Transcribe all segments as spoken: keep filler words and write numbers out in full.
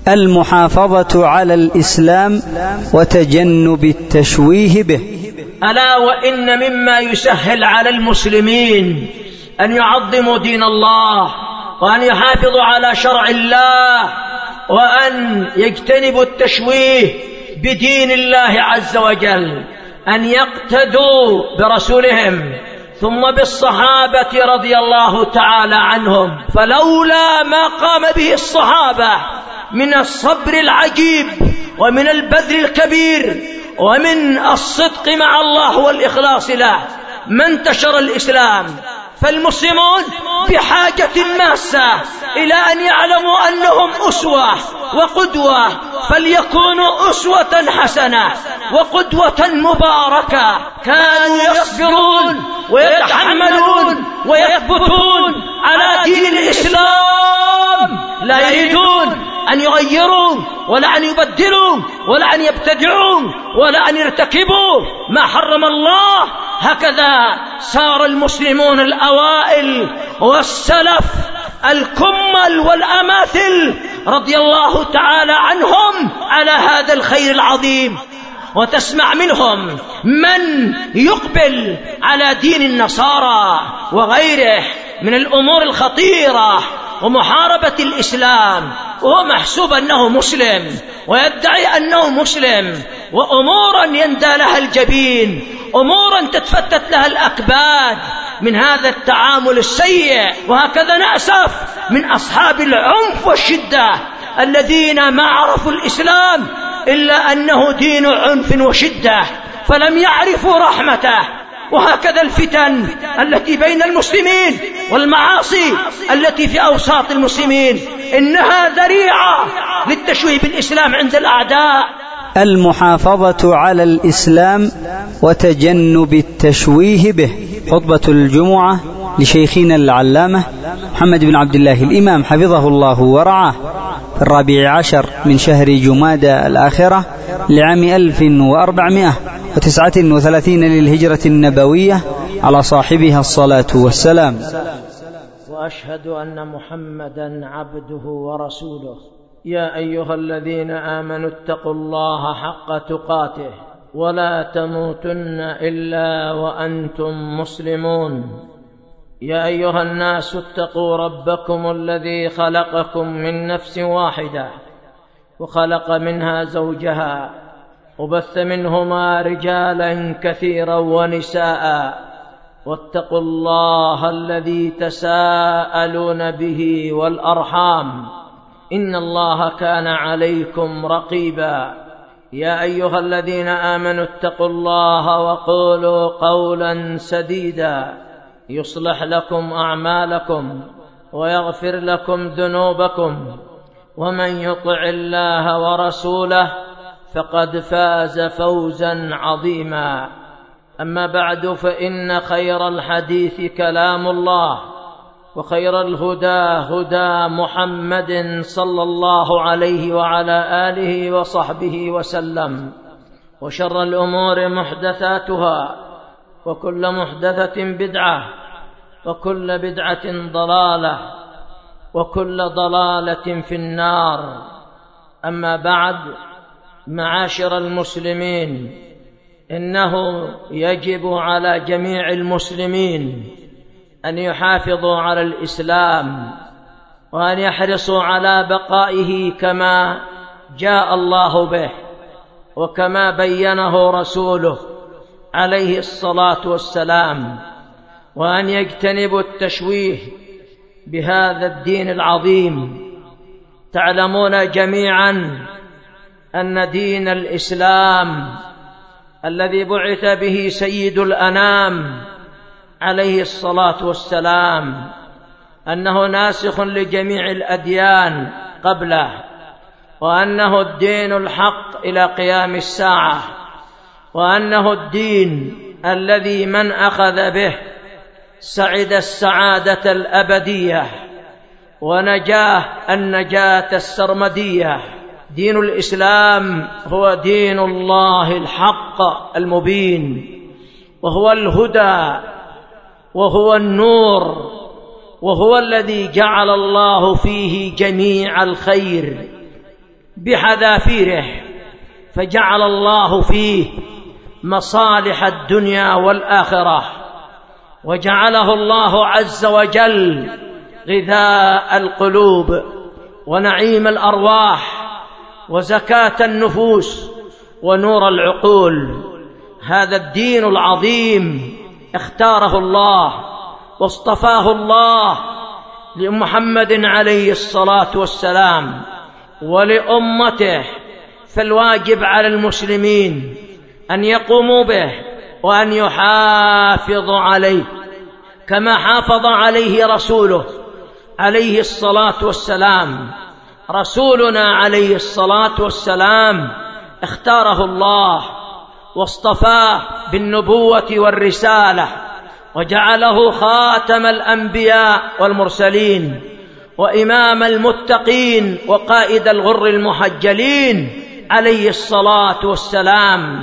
المحافظة على الإسلام وتجنب التشويه به. ألا وإن مما يسهل على المسلمين أن يعظموا دين الله وأن يحافظوا على شرع الله وأن يجتنبوا التشويه بدين الله عز وجل أن يقتدوا برسولهم ثم بالصحابة رضي الله تعالى عنهم. فلولا ما قام به الصحابة من الصبر العجيب ومن البذل الكبير ومن الصدق مع الله والإخلاص له ما انتشر الإسلام. فالمسلمون بحاجة ماسة إلى أن يعلموا أنهم أسوة وقدوة، فليكونوا أسوة حسنة وقدوة مباركة. كانوا يصبرون ويتحملون ويثبتون على دين الإسلام، لا يريدون أن يغيروا ولا أن يبدلوا ولا أن يبتدعوا ولا أن يرتكبوا ما حرم الله. هكذا سار المسلمون الأوائل والسلف الكمل والأماثل رضي الله تعالى عنهم على هذا الخير العظيم. وتسمع منهم من يقبل على دين النصارى وغيره من الأمور الخطيرة ومحاربة الإسلام وهو محسوب أنه مسلم ويدعي أنه مسلم، وأمورا يندى لها الجبين، أمورا تتفتت لها الأكباد من هذا التعامل السيء. وهكذا نأسف من أصحاب العنف والشدة الذين ما عرفوا الإسلام إلا أنه دين عنف وشدة فلم يعرفوا رحمته. وهكذا الفتن التي بين المسلمين والمعاصي التي في أوساط المسلمين إنها ذريعة للتشويه بالإسلام عند الأعداء. المحافظة على الإسلام وتجنب التشويه به. خطبة الجمعة لشيخنا العلامة محمد بن عبد الله الإمام حفظه الله ورعاه الرابع عشر من شهر جمادى الآخرة لعام ألف وأربعمائة وتسعة وثلاثين للهجرة النبوية على صاحبها الصلاة والسلام. وأشهد أن محمدا عبده ورسوله. يا أيها الذين آمنوا اتقوا الله حق تقاته ولا تموتن إلا وأنتم مسلمون. يا أيها الناس اتقوا ربكم الذي خلقكم من نفس واحدة وخلق منها زوجها وبث منهما رجالا كثيرا ونساء، واتقوا الله الذي تساءلون به والأرحام إن الله كان عليكم رقيبا. يا أيها الذين آمنوا اتقوا الله وقولوا قولا سديدا يصلح لكم أعمالكم ويغفر لكم ذنوبكم، ومن يطع الله ورسوله فقد فاز فوزا عظيما. أما بعد، فإن خير الحديث كلام الله، وخير الهدى هدى محمد صلى الله عليه وعلى آله وصحبه وسلم، وشر الأمور محدثاتها، وكل محدثة بدعة، وكل بدعة ضلالة، وكل ضلالة في النار. أما بعد، معاشر المسلمين، إنه يجب على جميع المسلمين أن يحافظوا على الإسلام وأن يحرصوا على بقائه كما جاء الله به وكما بينه رسوله عليه الصلاة والسلام، وأن يجتنبوا التشويه بهذا الدين العظيم. تعلمون جميعا أن دين الإسلام الذي بعث به سيد الأنام عليه الصلاة والسلام أنه ناسخ لجميع الأديان قبله، وأنه الدين الحق إلى قيام الساعة، وأنه الدين الذي من أخذ به سعد السعادة الأبدية ونجاه النجاة السرمدية. دين الإسلام هو دين الله الحق المبين، وهو الهدى، وهو النور، وهو الذي جعل الله فيه جميع الخير. بحذافيره، فجعل الله فيه مصالح الدنيا والآخرة، وجعله الله عز وجل غذاء القلوب ونعيم الأرواح وزكاة النفوس ونور العقول. هذا الدين العظيم اختاره الله واصطفاه الله لمحمد عليه الصلاة والسلام ولأمته، فالواجب على المسلمين أن يقوموا به وأن يحافظوا عليه كما حافظ عليه رسوله عليه الصلاة والسلام. رسولنا عليه الصلاة والسلام اختاره الله واصطفاه بالنبوة والرسالة، وجعله خاتم الأنبياء والمرسلين وإمام المتقين وقائد الغر المحجلين عليه الصلاة والسلام.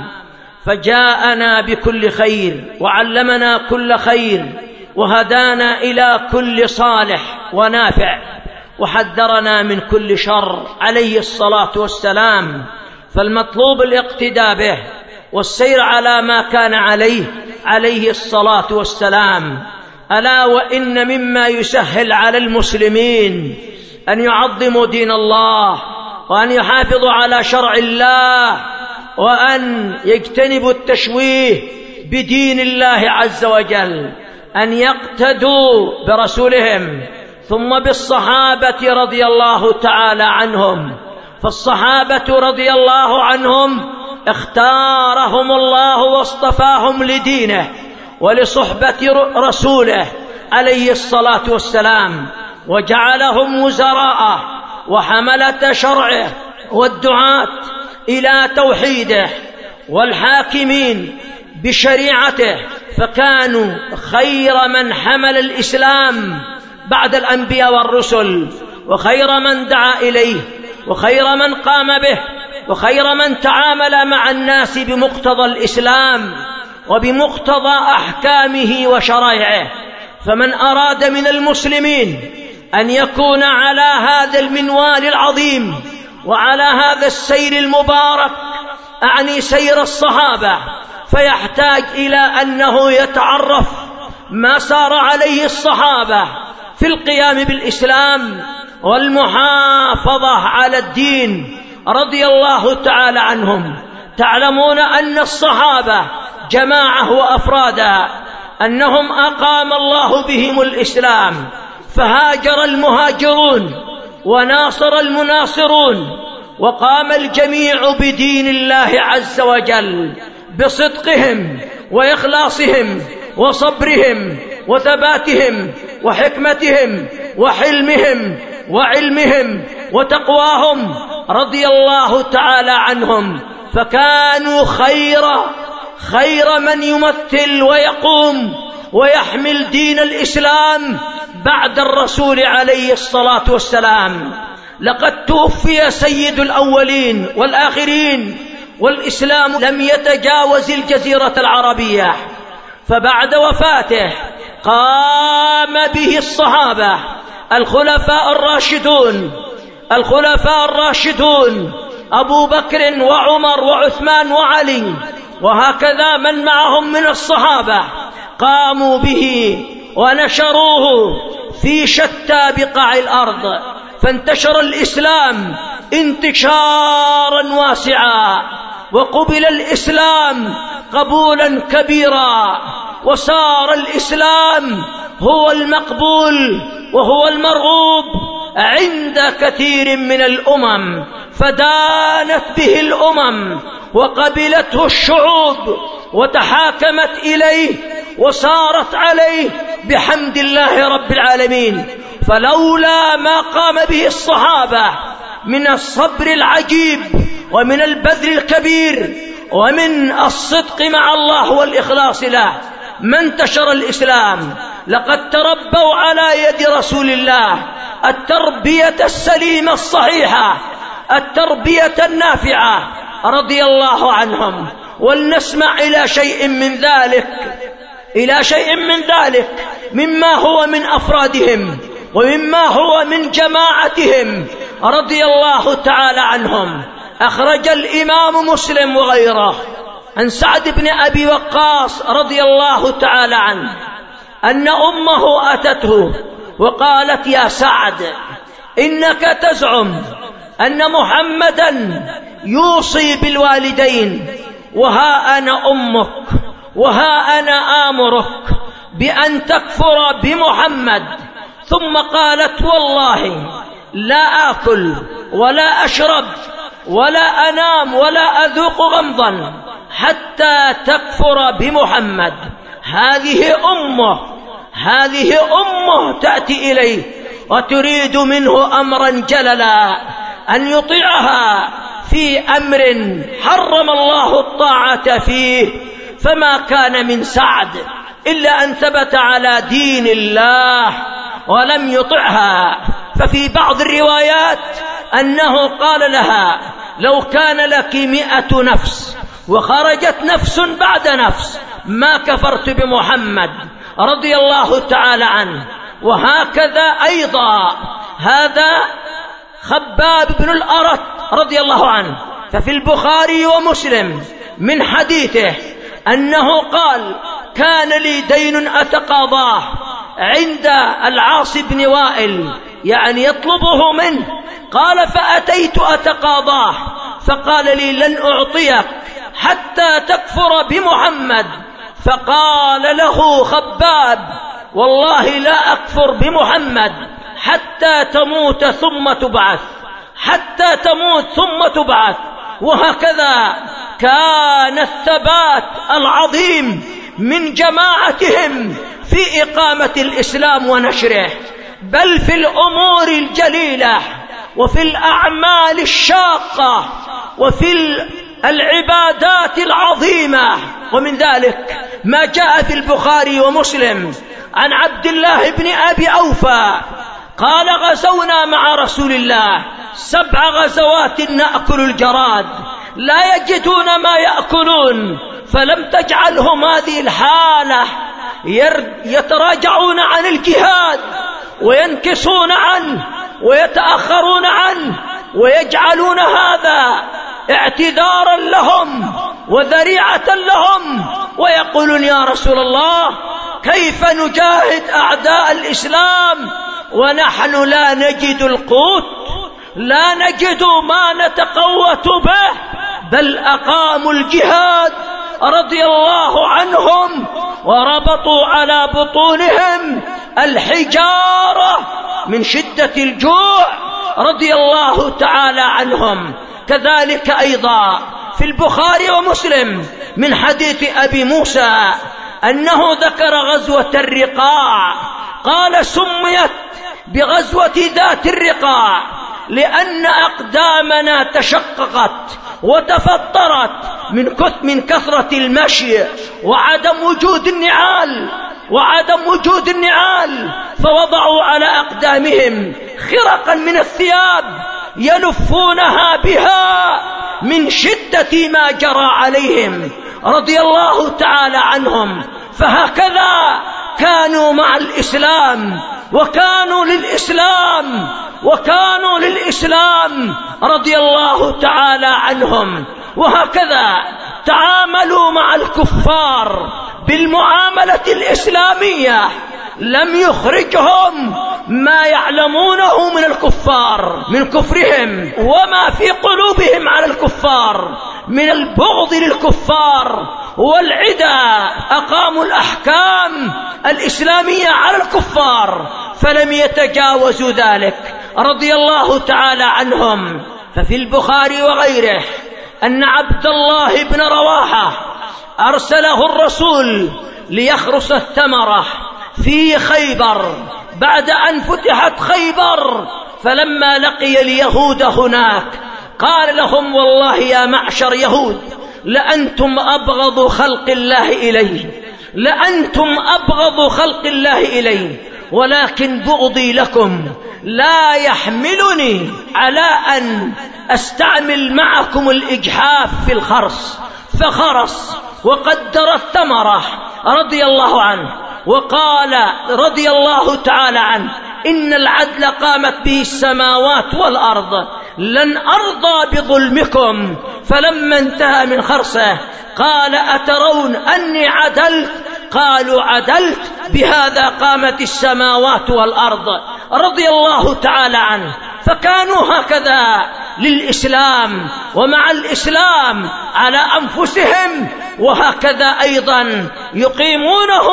فجاءنا بكل خير وعلمنا كل خير وهدانا إلى كل صالح ونافع وحذرنا من كل شر عليه الصلاة والسلام. فالمطلوب الاقتداء به والسير على ما كان عليه عليه الصلاة والسلام. ألا وإن مما يسهل على المسلمين أن يعظموا دين الله وأن يحافظوا على شرع الله وأن يجتنبوا التشويه بدين الله عز وجل، أن يقتدوا برسولهم ثم بالصحابة رضي الله تعالى عنهم. فالصحابة رضي الله عنهم اختارهم الله واصطفاهم لدينه ولصحبة رسوله عليه الصلاة والسلام، وجعلهم وزراءه وحملة شرعه والدعاة إلى توحيده والحاكمين بشريعته، فكانوا خير من حمل الإسلام بعد الأنبياء والرسل، وخير من دعا إليه، وخير من قام به، وخير من تعامل مع الناس بمقتضى الإسلام وبمقتضى أحكامه وشرائعه. فمن أراد من المسلمين أن يكون على هذا المنوال العظيم وعلى هذا السير المبارك، أعني سير الصحابة، فيحتاج إلى أنه يتعرف ما سار عليه الصحابة في القيام بالإسلام والمحافظة على الدين رضي الله تعالى عنهم. تعلمون أن الصحابة جماعة وأفرادا، أنهم أقام الله بهم الإسلام، فهاجر المهاجرون وناصر المناصرون، وقام الجميع بدين الله عز وجل بصدقهم وإخلاصهم وصبرهم وثباتهم وحكمتهم وحلمهم وعلمهم وتقواهم رضي الله تعالى عنهم. فكانوا خير خير من يمثل ويقوم ويحمل دين الإسلام بعد الرسول عليه الصلاة والسلام. لقد توفي سيد الأولين والآخرين والإسلام لم يتجاوز الجزيرة العربية، فبعد وفاته قام به الصحابة الخلفاء الراشدون الخلفاء الراشدون أبو بكر وعمر وعثمان وعلي، وهكذا من معهم من الصحابة، قاموا به ونشروه في شتى بقاع الأرض، فانتشر الإسلام انتشارا واسعا، وقبل الإسلام قبولا كبيرا، وصار الإسلام هو المقبول وهو المرغوب عند كثير من الأمم، فدانت به الأمم وقبلته الشعوب وتحاكمت إليه وصارت عليه بحمد الله رب العالمين. فلولا ما قام به الصحابة من الصبر العجيب ومن البذل الكبير ومن الصدق مع الله والإخلاص له ما انتشر الإسلام. لقد تربوا على يد رسول الله التربية السليمة الصحيحة، التربية النافعة رضي الله عنهم. ولنسمع إلى شيء من ذلك إلى شيء من ذلك مما هو من أفرادهم ومما هو من جماعتهم رضي الله تعالى عنهم. أخرج الإمام مسلم وغيره عن سعد بن أبي وقاص رضي الله تعالى عنه أن أمه أتته وقالت: يا سعد، إنك تزعم أن محمدا يوصي بالوالدين، وها أنا أمك، وها أنا آمرك بأن تكفر بمحمد. ثم قالت: والله لا آكل ولا أشرب ولا أنام ولا أذوق غمضا حتى تكفر بمحمد. هذه أمه هذه أمه تأتي إليه وتريد منه أمرا جللا أن يطيعها في أمر حرم الله الطاعة فيه. فما كان من سعد إلا أن ثبت على دين الله ولم يطعها. ففي بعض الروايات أنه قال لها: لو كان لك مئة نفس وخرجت نفس بعد نفس ما كفرت بمحمد، رضي الله تعالى عنه. وهكذا أيضا هذا خباب بن الأرت رضي الله عنه، ففي البخاري ومسلم من حديثه أنه قال: كان لي دين أتقاضاه عند العاص بن وائل، يعني يطلبه منه. قال: فأتيت أتقاضاه فقال لي: لن أعطيك حتى تكفر بمحمد. فقال له خباب: والله لا أكفر بمحمد حتى تموت ثم تبعث، حتى تموت ثم تبعث. وهكذا كان الثبات العظيم من جماعتهم في إقامة الإسلام ونشره، بل في الأمور الجليلة وفي الأعمال الشاقة وفي العبادات العظيمة. ومن ذلك ما جاء في البخاري ومسلم عن عبد الله بن أبي أوفى قال: غزونا مع رسول الله سبع غزوات نأكل الجراد لا يجدون ما يأكلون، فلم تجعلهم هذه الحالة يتراجعون عن الجهاد وينكصون عنه ويتأخرون عنه، ويجعلون هذا اعتذارا لهم وذريعة لهم، ويقولون: يا رسول الله، كيف نجاهد أعداء الإسلام ونحن لا نجد القوت، لا نجد ما نتقوت به؟ بل أقاموا الجهاد رضي الله عنهم وربطوا على بطونهم الحجارة من شدة الجوع رضي الله تعالى عنهم. كذلك أيضا في البخاري ومسلم من حديث أبي موسى أنه ذكر غزوة الرقاع، قال: سميت بغزوة ذات الرقاع لأن أقدامنا تشققت وتفطرت من كثرة المشي وعدم وجود النعال وعدم وجود النعال فوضعوا على أقدامهم خرقا من الثياب يلفونها بها من شدة ما جرى عليهم رضي الله تعالى عنهم. فهكذا كانوا مع الإسلام وكانوا للإسلام وكانوا للإسلام رضي الله تعالى عنهم. وهكذا تعاملوا مع الكفار بالمعاملة الإسلامية، لم يخرجهم ما يعلمونه من الكفار من كفرهم وما في قلوبهم على الكفار من البغض للكفار والعدى. أقاموا الأحكام الإسلامية على الكفار فلم يتجاوزوا ذلك رضي الله تعالى عنهم. ففي البخاري وغيره أن عبد الله بن رواحة أرسله الرسول ليخرس الثمرة في خيبر بعد أن فتحت خيبر، فلما لقي اليهود هناك قال لهم: والله يا معشر يهود، لأنتم أبغض خلق الله إليه لأنتم أبغض خلق الله إليه ولكن بغضي لكم لا يحملني على أن أستعمل معكم الإجحاف في الخرس. فخرس وقدر الثمرة رضي الله عنه، وقال رضي الله تعالى عنه: إن العدل قامت به السماوات والأرض، لن أرضى بظلمكم. فلما انتهى من خرسه قال أترون أني عدلت؟ قالوا عدلت، بهذا قامت السماوات والأرض. رضي الله تعالى عنه. فكانوا هكذا للإسلام ومع الإسلام على أنفسهم، وهكذا أيضا يقيمونه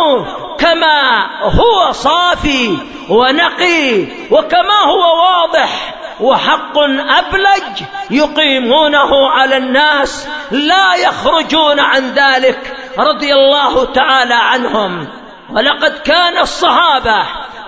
كما هو صافي ونقي وكما هو واضح وحق أبلج، يقيمونه على الناس لا يخرجون عن ذلك رضي الله تعالى عنهم. ولقد كان الصحابة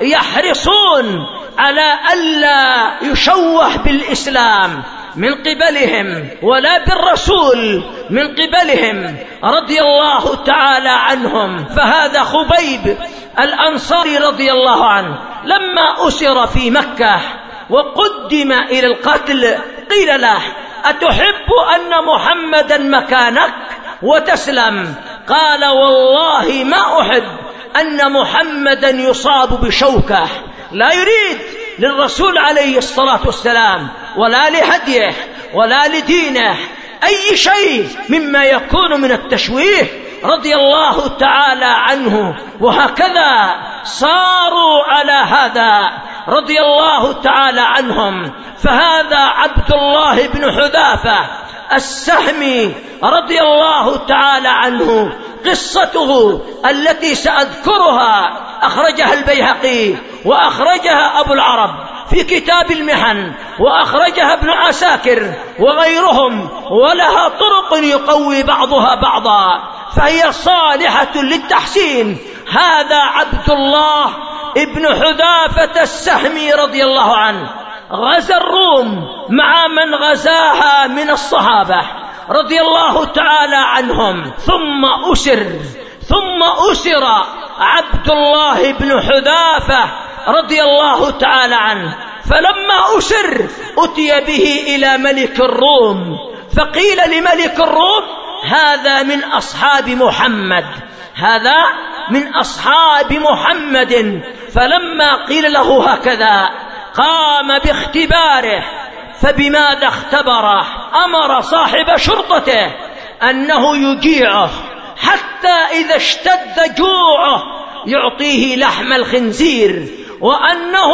يحرصون على ألا يشوه بالإسلام من قبلهم ولا بالرسول من قبلهم رضي الله تعالى عنهم. فهذا خبيب الأنصاري رضي الله عنه لما أسر في مكة وقدم إلى القتل قيل له أتحب أن محمدا مكانك وتسلم؟ قال والله ما أحب أن محمدا يصاب بشوكة. لا يريد للرسول عليه الصلاة والسلام ولا لهديه ولا لدينه أي شيء مما يكون من التشويه رضي الله تعالى عنه. وهكذا صاروا على هذا رضي الله تعالى عنهم. فهذا عبد الله بن حذافة السهمي رضي الله تعالى عنه، قصته التي سأذكرها أخرجها البيهقي وأخرجها أبو العرب في كتاب المحن وأخرجها ابن عساكر وغيرهم، ولها طرق يقوي بعضها بعضا، فهي صالحة للتحسين. هذا عبد الله ابن حذافة السهمي رضي الله عنه غزا الروم مع من غزاها من الصحابة رضي الله تعالى عنهم، ثم أسر ثم أسر عبد الله بن حذافة رضي الله تعالى عنه. فلما أسر أتي به إلى ملك الروم، فقيل لملك الروم هذا من أصحاب محمد، هذا من أصحاب محمد. فلما قيل له هكذا قام باختباره. فبماذا اختبره؟ أمر صاحب شرطته أنه يجيعه حتى إذا اشتد جوعه يعطيه لحم الخنزير، وأنه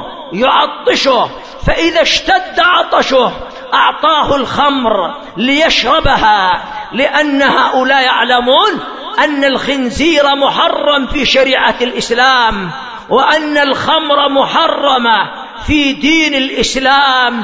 يعطشه، فإذا اشتد عطشه أعطاه الخمر ليشربها، لأن هؤلاء يعلمون أن الخنزير محرم في شريعة الإسلام، وأن الخمر محرمة في دين الإسلام.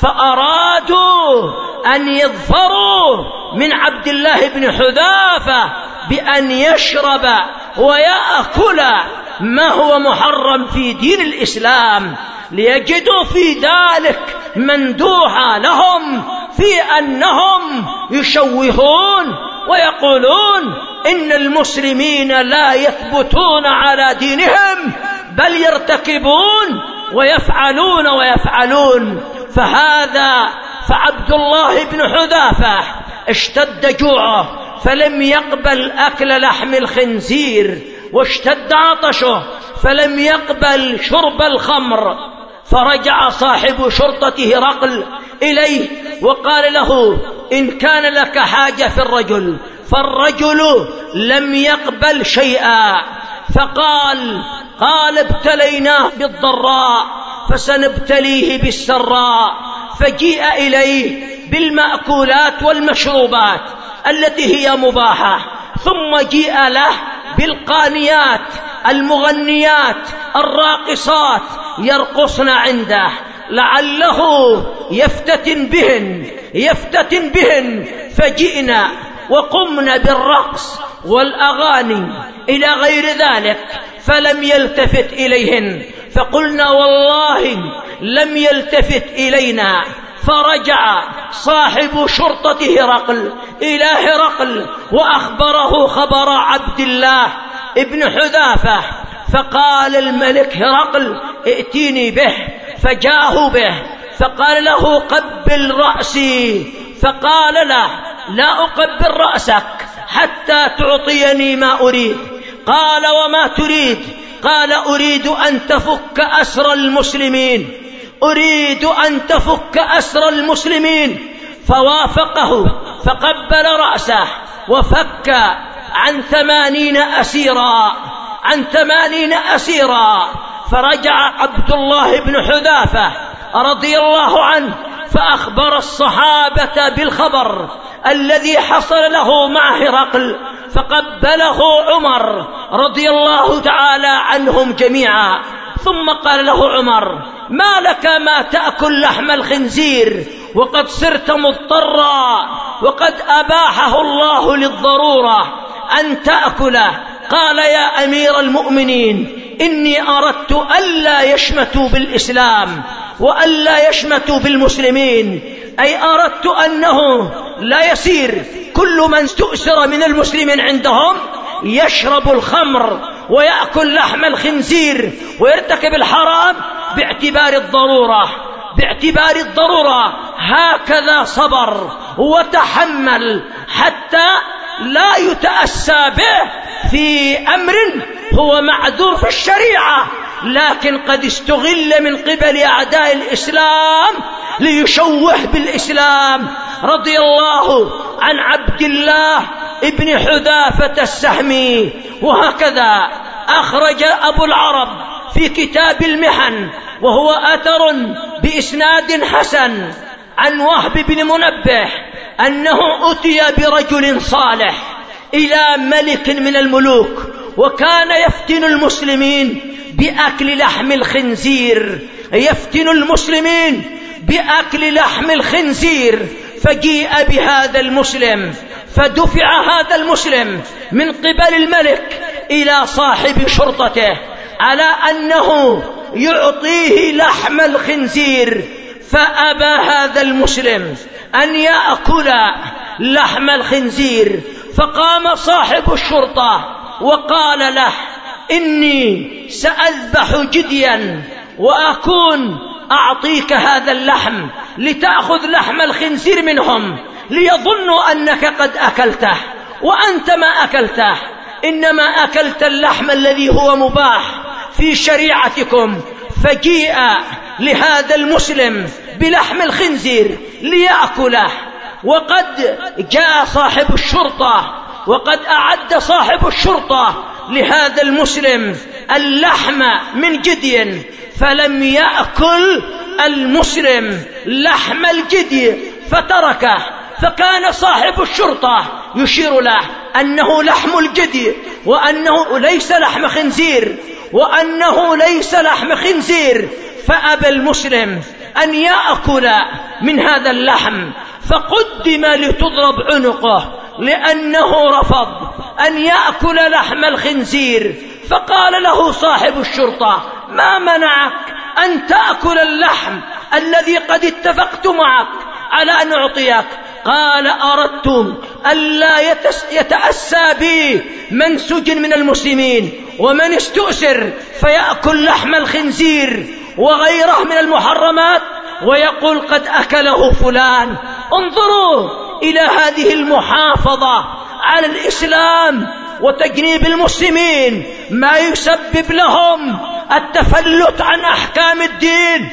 فأرادوا أن يظفروا من عبد الله بن حذافة بأن يشرب ويأكل ما هو محرم في دين الإسلام، ليجدوا في ذلك مندوحا لهم في أنهم يشوهون ويقولون إن المسلمين لا يثبتون على دينهم بل يرتكبون ويفعلون ويفعلون. فهذا فعبد الله بن حذافة اشتد جوعه فلم يقبل أكل لحم الخنزير، واشتد عطشه فلم يقبل شرب الخمر. فرجع صاحب شرطته هرقل إليه وقال له إن كان لك حاجة في الرجل، فالرجل لم يقبل شيئا. فقال قال ابتليناه بالضراء فسنبتليه بالسراء. فجيء إليه بالمأكولات والمشروبات التي هي مباحة، ثم جيء له بالقانيات المغنيات الراقصات يرقصن عنده لعله يفتتن بهن يفتتن بهن. فجئنا وقمنا بالرقص والأغاني إلى غير ذلك، فلم يلتفت إليهن. فقلنا والله لم يلتفت إلينا. فرجع صاحب شرطة هرقل إلى هرقل وأخبره خبر عبد الله ابن حذافة. فقال الملك هرقل ائتيني به، فجاءه به فقال له قبل رأسي. فقال له لا أقبل رأسك حتى تعطيني ما أريد. قال وما تريد؟ قال أريد أن تفك أسر المسلمين، أريد أن تفك أسر المسلمين. فوافقه فقبل رأسه وفك عن ثمانين أسيرا، عن ثمانين أسيرا. فرجع عبد الله بن حذافة رضي الله عنه فأخبر الصحابة بالخبر الذي حصل له مع هرقل، فقبله عمر رضي الله تعالى عنهم جميعا. ثم قال له عمر: ما لك ما تأكل لحم الخنزير وقد صرت مضطرا وقد أباحه الله للضرورة أن تأكله؟ قال: يا أمير المؤمنين، إني أردت ألا يشمتوا بالإسلام وألا يشمتوا بالمسلمين، أي أردت أنه لا يسير كل من استؤسر من المسلمين عندهم يشرب الخمر ويأكل لحم الخنزير ويرتكب الحرام باعتبار الضرورة، باعتبار الضرورة. هكذا صبر وتحمل حتى لا يتأسى به في أمر هو معذور في الشريعة، لكن قد استغل من قبل أعداء الإسلام ليشوه بالإسلام. رضي الله عن عبد الله ابن حذافة السهمي. وهكذا أخرج أبو العرب في كتاب المحن وهو أثر بإسناد حسن عن وهب بن منبه أنه أتي برجل صالح إلى ملك من الملوك وكان يفتن المسلمين بأكل لحم الخنزير، يفتن المسلمين بأكل لحم الخنزير. فجيء بهذا المسلم فدفع هذا المسلم من قبل الملك إلى صاحب شرطته على أنه يعطيه لحم الخنزير، فأبى هذا المسلم أن يأكل لحم الخنزير. فقام صاحب الشرطة وقال له: إني سأذبح جديا وأكون أعطيك هذا اللحم لتأخذ لحم الخنزير منهم ليظنوا أنك قد أكلته، وأنت ما أكلته، إنما أكلت اللحم الذي هو مباح في شريعتكم. فجيء لهذا المسلم بلحم الخنزير ليأكله، وقد جاء صاحب الشرطة وقد أعد صاحب الشرطة لهذا المسلم اللحم من جدي، فلم يأكل المسلم لحم الجدي فتركه. فكان صاحب الشرطة يشير له أنه لحم الجدي وأنه ليس لحم خنزير وأنه ليس لحم خنزير. فأبى المسلم أن يأكل من هذا اللحم، فقدم لتضرب عنقه لأنه رفض أن يأكل لحم الخنزير. فقال له صاحب الشرطة: ما منعك أن تأكل اللحم الذي قد اتفقت معك على أن أعطيك؟ قال: أردت ألا يتأسى بي من سجن من المسلمين ومن استؤسر فيأكل لحم الخنزير وغيره من المحرمات ويقول قد أكله فلان. انظروا إلى هذه المحافظة على الإسلام وتجنيب المسلمين ما يسبب لهم التفلت عن أحكام الدين،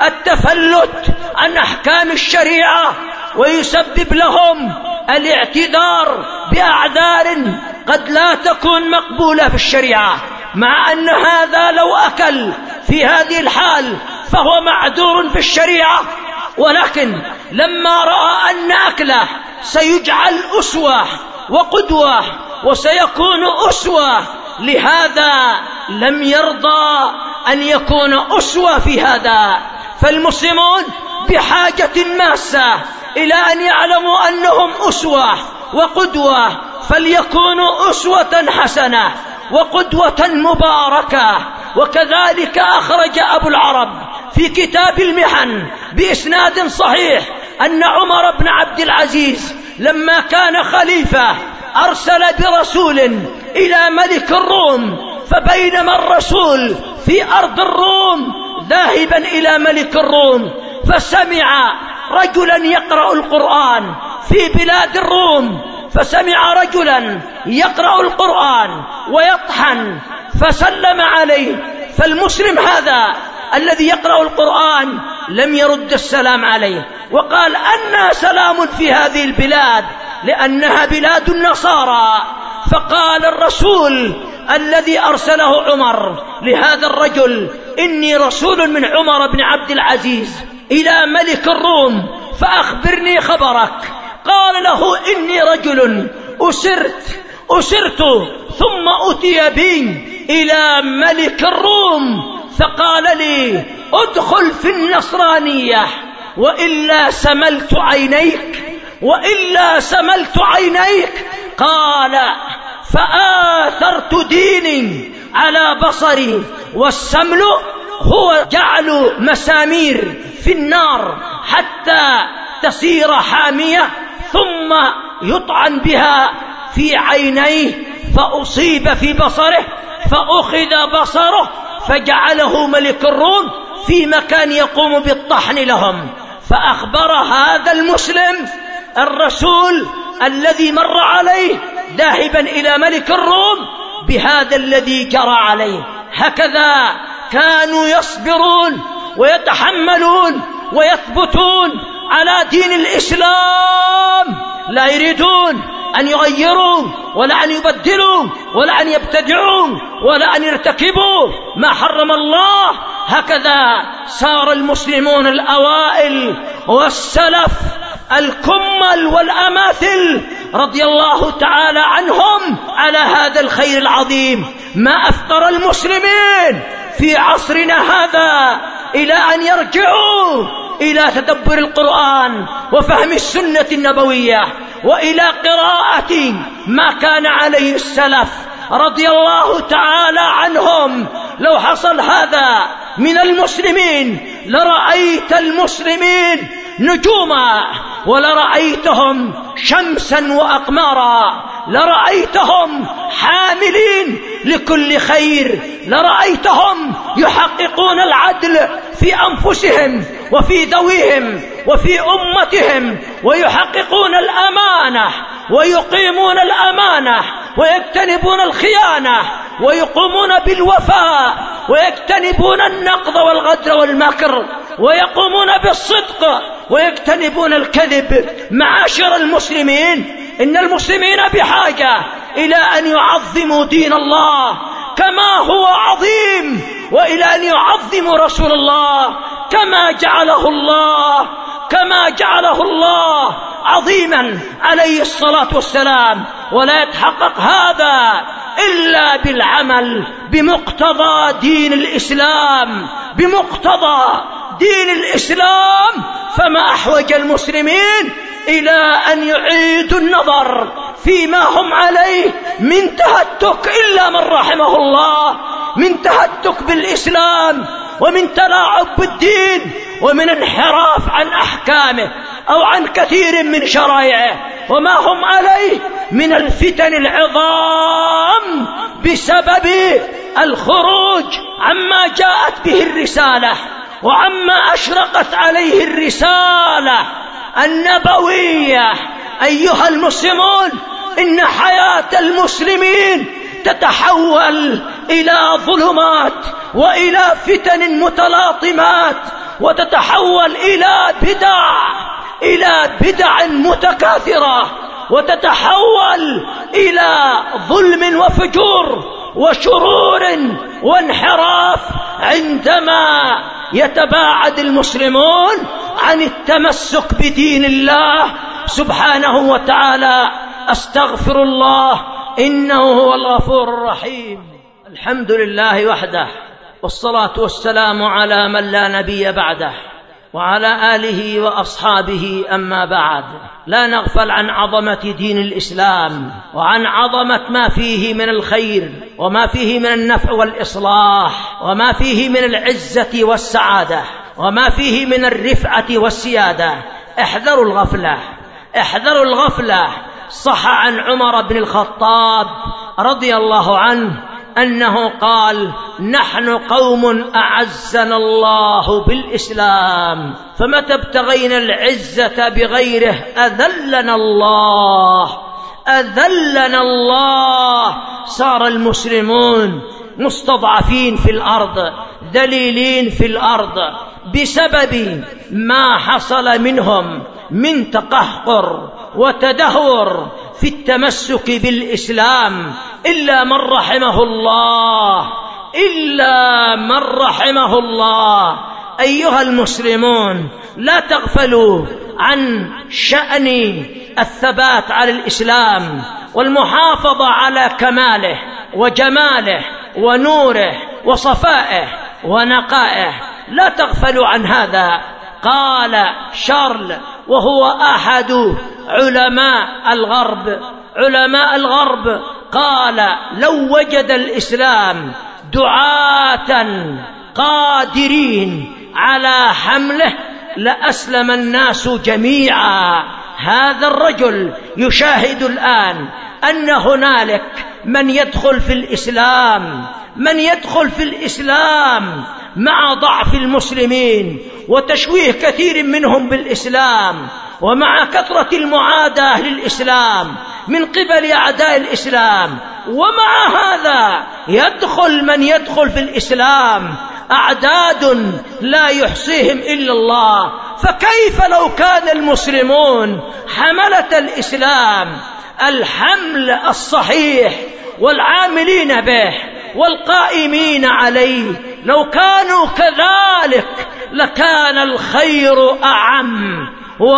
التفلت عن أحكام الشريعة، ويسبب لهم الاعتذار بأعذار قد لا تكون مقبولة في الشريعة، مع أن هذا لو أكل في هذه الحال فهو معذور في الشريعة. ولكن لما رأى أن أكله سيجعل أسوة وقدوة وسيكون أسوة، لهذا لم يرضى أن يكون أسوة في هذا. فالمسلمون بحاجة ماسة إلى أن يعلموا أنهم أسوة وقدوة، فليكونوا أسوة حسنة وقدوة مباركة. وكذلك أخرج أبو العرب في كتاب المحن بإسناد صحيح أن عمر بن عبد العزيز لما كان خليفة أرسل برسول إلى ملك الروم، فبينما الرسول في أرض الروم ذاهبا إلى ملك الروم فسمع رجلا يقرأ القرآن في بلاد الروم، فسمع رجلا يقرأ القرآن ويطحن، فسلم عليه. فالمسلم هذا الذي يقرأ القرآن لم يرد السلام عليه، وقال: أنى سلام في هذه البلاد لأنها بلاد النصارى. فقال الرسول الذي أرسله عمر لهذا الرجل: إني رسول من عمر بن عبد العزيز إلى ملك الروم فأخبرني خبرك. قال له: إني رجل أسرت أسرت ثم أتي بي إلى ملك الروم فقال لي: ادخل في النصرانية وإلا سملت عينيك وإلا سملت عينيك. قال: فآثرت ديني على بصري، والسمل هو جعل مسامير في النار حتى تصير حامية ثم يطعن بها في عينيه فأصيب في بصره فأخذ بصره فجعله ملك الروم في مكان يقوم بالطحن لهم. فأخبر هذا المسلم الرسول الذي مر عليه ذاهبا إلى ملك الروم بهذا الذي جرى عليه. هكذا كانوا يصبرون ويتحملون ويثبتون على دين الإسلام، لا يريدون أن يغيروا ولا أن يبدلوا ولا أن يبتدعوا ولا أن يرتكبوا ما حرم الله. هكذا صار المسلمون الأوائل والسلف الكمل والأماثل رضي الله تعالى عنهم على هذا الخير العظيم. ما أفقر المسلمين في عصرنا هذا إلى أن يرجعوا إلى تدبر القرآن وفهم السنة النبوية وإلى قراءة ما كان عليه السلف رضي الله تعالى عنهم. لو حصل هذا من المسلمين لرأيت المسلمين نجوما، ولرأيتهم شمسا وأقمارا، لرأيتهم حاملين لكل خير، لرأيتهم يحققون العدل في أنفسهم وفي ذويهم وفي أمتهم، ويحققون الأمانة ويقيمون الأمانة ويجتنبون الخيانة ويقومون بالوفاء ويجتنبون النقض والغدر والمكر ويقومون بالصدق ويجتنبون الكذب. معاشر المسلمين، إن المسلمين بحاجة إلى أن يعظموا دين الله كما هو عظيم، وإلى أن يعظموا رسول الله كما جعله الله كما جعله الله عظيما عليه الصلاة والسلام. ولا يتحقق هذا إلا بالعمل بمقتضى دين الإسلام بمقتضى دين الإسلام. فما أحوج المسلمين إلى أن يعيدوا النظر فيما هم عليه من تهتك إلا من رحمه الله، من تهتك بالإسلام ومن تلاعب بالدين ومن انحراف عن أحكامه أو عن كثير من شرائعه، وما هم عليه من الفتن العظام بسبب الخروج عما جاءت به الرسالة وعما أشرقت عليه الرسالة النبوية. أيها المسلمون، إن حياة المسلمين تتحول إلى ظلمات وإلى فتن متلاطمات، وتتحول إلى بدع إلى بدع متكاثرة، وتتحول إلى ظلم وفجور وشرور وانحراف عندما يتباعد المسلمون عن التمسك بدين الله سبحانه وتعالى. أستغفر الله إنه هو الغفور الرحيم. الحمد لله وحده، والصلاة والسلام على من لا نبي بعده وعلى آله وأصحابه. أما بعد، لا نغفل عن عظمة دين الإسلام وعن عظمة ما فيه من الخير وما فيه من النفع والإصلاح وما فيه من العزة والسعادة وما فيه من الرفعة والسيادة. احذروا الغفلة احذروا الغفلة. صح عن عمر بن الخطاب رضي الله عنه أنه قال: نحن قوم أعزنا الله بالإسلام، فمتى ابتغينا العزة بغيره أذلنا الله أذلنا الله. صار المسلمون مستضعفين في الأرض، ذليلين في الأرض بسبب ما حصل منهم من تقهقر وتدهور في التمسك بالإسلام، إلا من رحمه الله، إلا من رحمه الله. أيها المسلمون، لا تغفلوا عن شأن الثبات على الإسلام والمحافظة على كماله وجماله ونوره وصفائه ونقائه، لا تغفلوا عن هذا. قال شارل وهو أحد علماء الغرب علماء الغرب قال: لو وجد الإسلام دعاة قادرين على حمله لأسلم الناس جميعا. هذا الرجل يشاهد الآن أن هنالك من يدخل في الإسلام من يدخل في الإسلام مع ضعف المسلمين وتشويه كثير منهم بالإسلام، ومع كثرة المعاداة للإسلام من قبل أعداء الإسلام، ومع هذا يدخل من يدخل في الإسلام أعداد لا يحصيهم إلا الله. فكيف لو كان المسلمون حملة الإسلام الحمل الصحيح والعاملين به والقائمين عليه، لو كانوا كذلك لكان الخير أعم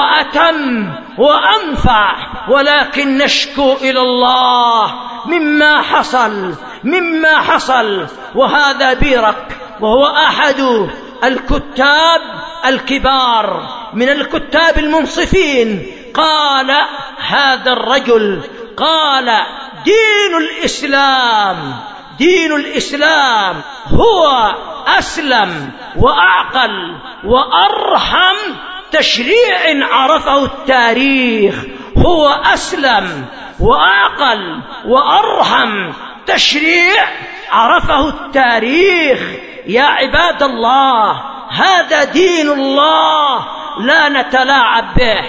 وأتم وأنفع. ولكن نشكو إلى الله مما حصل مما حصل وهذا بيرك، وهو أحد الكتاب الكبار من الكتاب المنصفين. قال هذا الرجل قال: دين الإسلام دين الإسلام هو أسلم وأعقل وأرحم تشريع عرفه التاريخ. هو أسلم وأعقل وأرحم تشريع عرفه التاريخ. يا عباد الله، هذا دين الله لا نتلاعب به.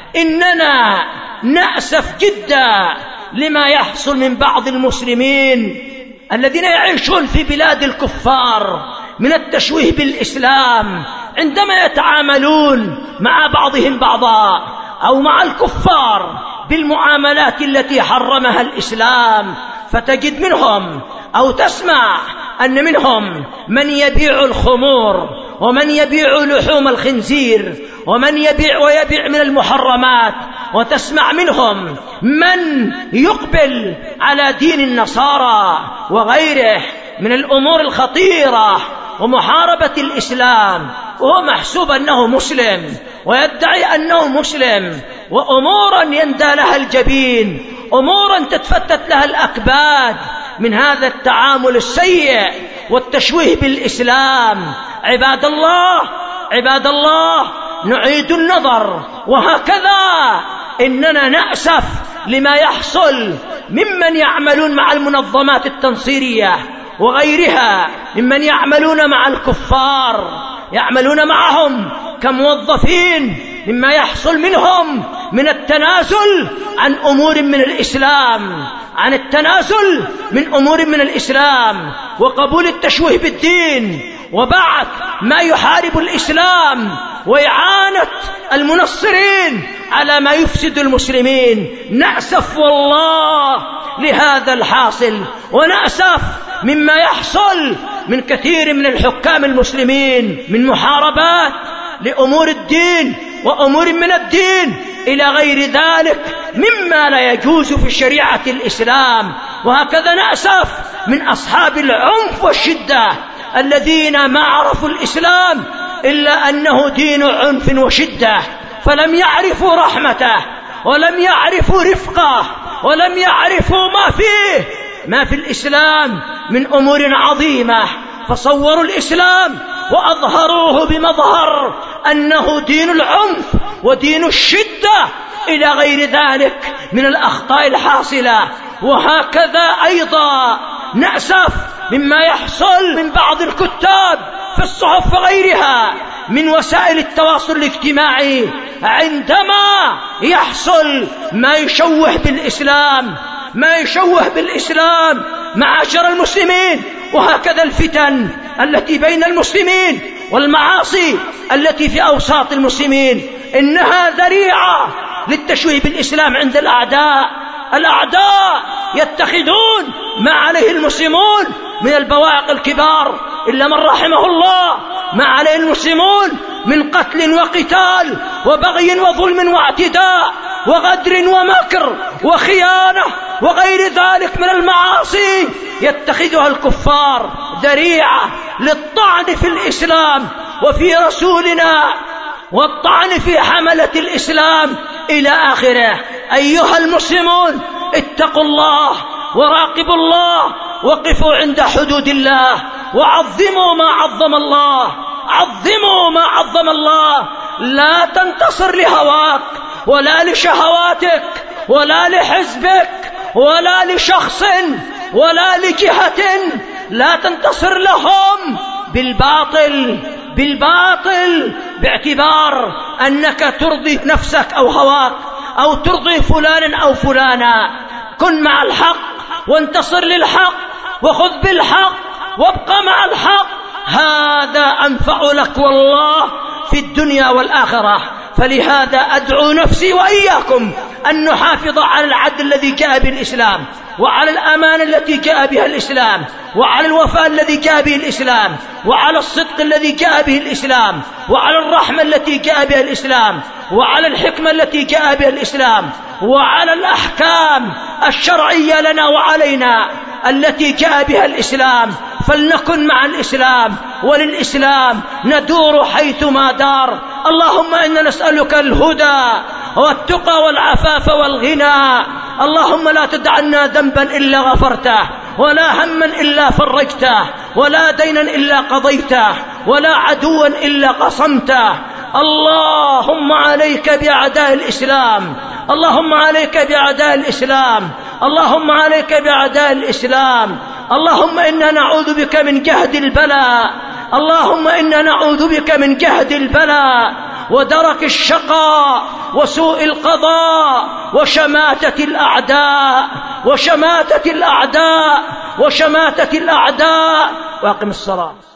إننا نأسف جدا لما يحصل من بعض المسلمين الذين يعيشون في بلاد الكفار من التشويه بالإسلام، عندما يتعاملون مع بعضهم بعضا أو مع الكفار بالمعاملات التي حرمها الإسلام، فتجد منهم أو تسمع أن منهم من يبيع الخمور ومن يبيع لحوم الخنزير ومن يبيع ويبيع من المحرمات، وتسمع منهم من يقبل على دين النصارى وغيره من الأمور الخطيرة ومحاربة الإسلام، وهو محسوب أنه مسلم ويدعي أنه مسلم، وأمورا يندى لها الجبين، أمورا تتفتت لها الأكباد من هذا التعامل السيء والتشويه بالإسلام. عباد الله عباد الله نعيد النظر، وهكذا إننا نأسف لما يحصل ممن يعملون مع المنظمات التنصيرية وغيرها، ممن يعملون مع الكفار، يعملون معهم كموظفين، مما يحصل منهم من التنازل عن أمور من الإسلام عن التنازل من أمور من الإسلام وقبول التشويه بالدين وبعث ما يحارب الإسلام وإعانة المنصرين على ما يفسد المسلمين. نأسف والله لهذا الحاصل، ونأسف مما يحصل من كثير من الحكام المسلمين من محاربات لأمور الدين وأمور من الدين إلى غير ذلك مما لا يجوز في شريعة الإسلام. وهكذا نأسف من أصحاب العنف والشدة الذين ما عرفوا الإسلام إلا أنه دين عنف وشدة، فلم يعرفوا رحمته ولم يعرفوا رفقه ولم يعرفوا ما فيه ما في الإسلام من أمور عظيمة، فصوروا الإسلام وأظهروه بمظهر أنه دين العنف ودين الشدة إلى غير ذلك من الأخطاء الحاصلة. وهكذا أيضا نأسف مما يحصل من بعض الكتاب في الصحف وغيرها من وسائل التواصل الاجتماعي عندما يحصل ما يشوه بالإسلام ما يشوه بالإسلام. معاشر المسلمين، وهكذا الفتن التي بين المسلمين والمعاصي التي في أوساط المسلمين إنها ذريعة للتشويه بالإسلام عند الأعداء. الأعداء يتخذون ما عليه المسلمون من البواعق الكبار إلا من رحمه الله، ما عليه المسلمون من قتل وقتال وبغي وظلم واعتداء وغدر ومكر وخيانة وغير ذلك من المعاصي يتخذها الكفار ذريعة للطعن في الإسلام وفي رسولنا والطعن في حملة الإسلام إلى آخره. أيها المسلمون اتقوا الله وراقبوا الله، وقفوا عند حدود الله وعظموا ما عظم الله، عظموا ما عظم الله. لا تنتصر لهواك ولا لشهواتك ولا لحزبك ولا لشخص ولا لجهة، لا تنتصر لهم بالباطل بالباطل باعتبار أنك ترضي نفسك أو هواك أو ترضي فلان أو فلانا. كن مع الحق وانتصر للحق وخذ بالحق وابقى مع الحق، هذا أنفع لك والله في الدنيا والآخرة. فلهذا أدعو نفسي وإياكم أن نحافظ على العدل الذي جاء به الإسلام، وعلى الأمانة التي جاء بها الإسلام، وعلى الوفاء الذي جاء به الإسلام، وعلى الصدق الذي جاء به الإسلام، وعلى الرحمة التي جاء بها الإسلام، وعلى الحكمة التي جاء بها الإسلام، وعلى الأحكام الشرعية لنا وعلينا التي جاء بها الإسلام. فلنكن مع الإسلام وللإسلام ندور حيثما دار. اللهم إنا نسألك الهدى والتقى والعفاف والغنى. اللهم لا تدع لنا ذنبا إلا غفرته، ولا هما إلا فرجته، ولا دينا إلا قضيته، ولا عدوا إلا قصمته. اللهم عليك بأعداء الإسلام، اللهم عليك بأعداء الإسلام، اللهم عليك بأعداء الإسلام. اللهم إنا نعوذ بك من جهد البلاء، اللهم إنا نعوذ بك من جهد البلاء ودرك الشقاء وسوء القضاء وشماتة الأعداء وشماتة الأعداء وشماتة الأعداء. وأقم الصلاة.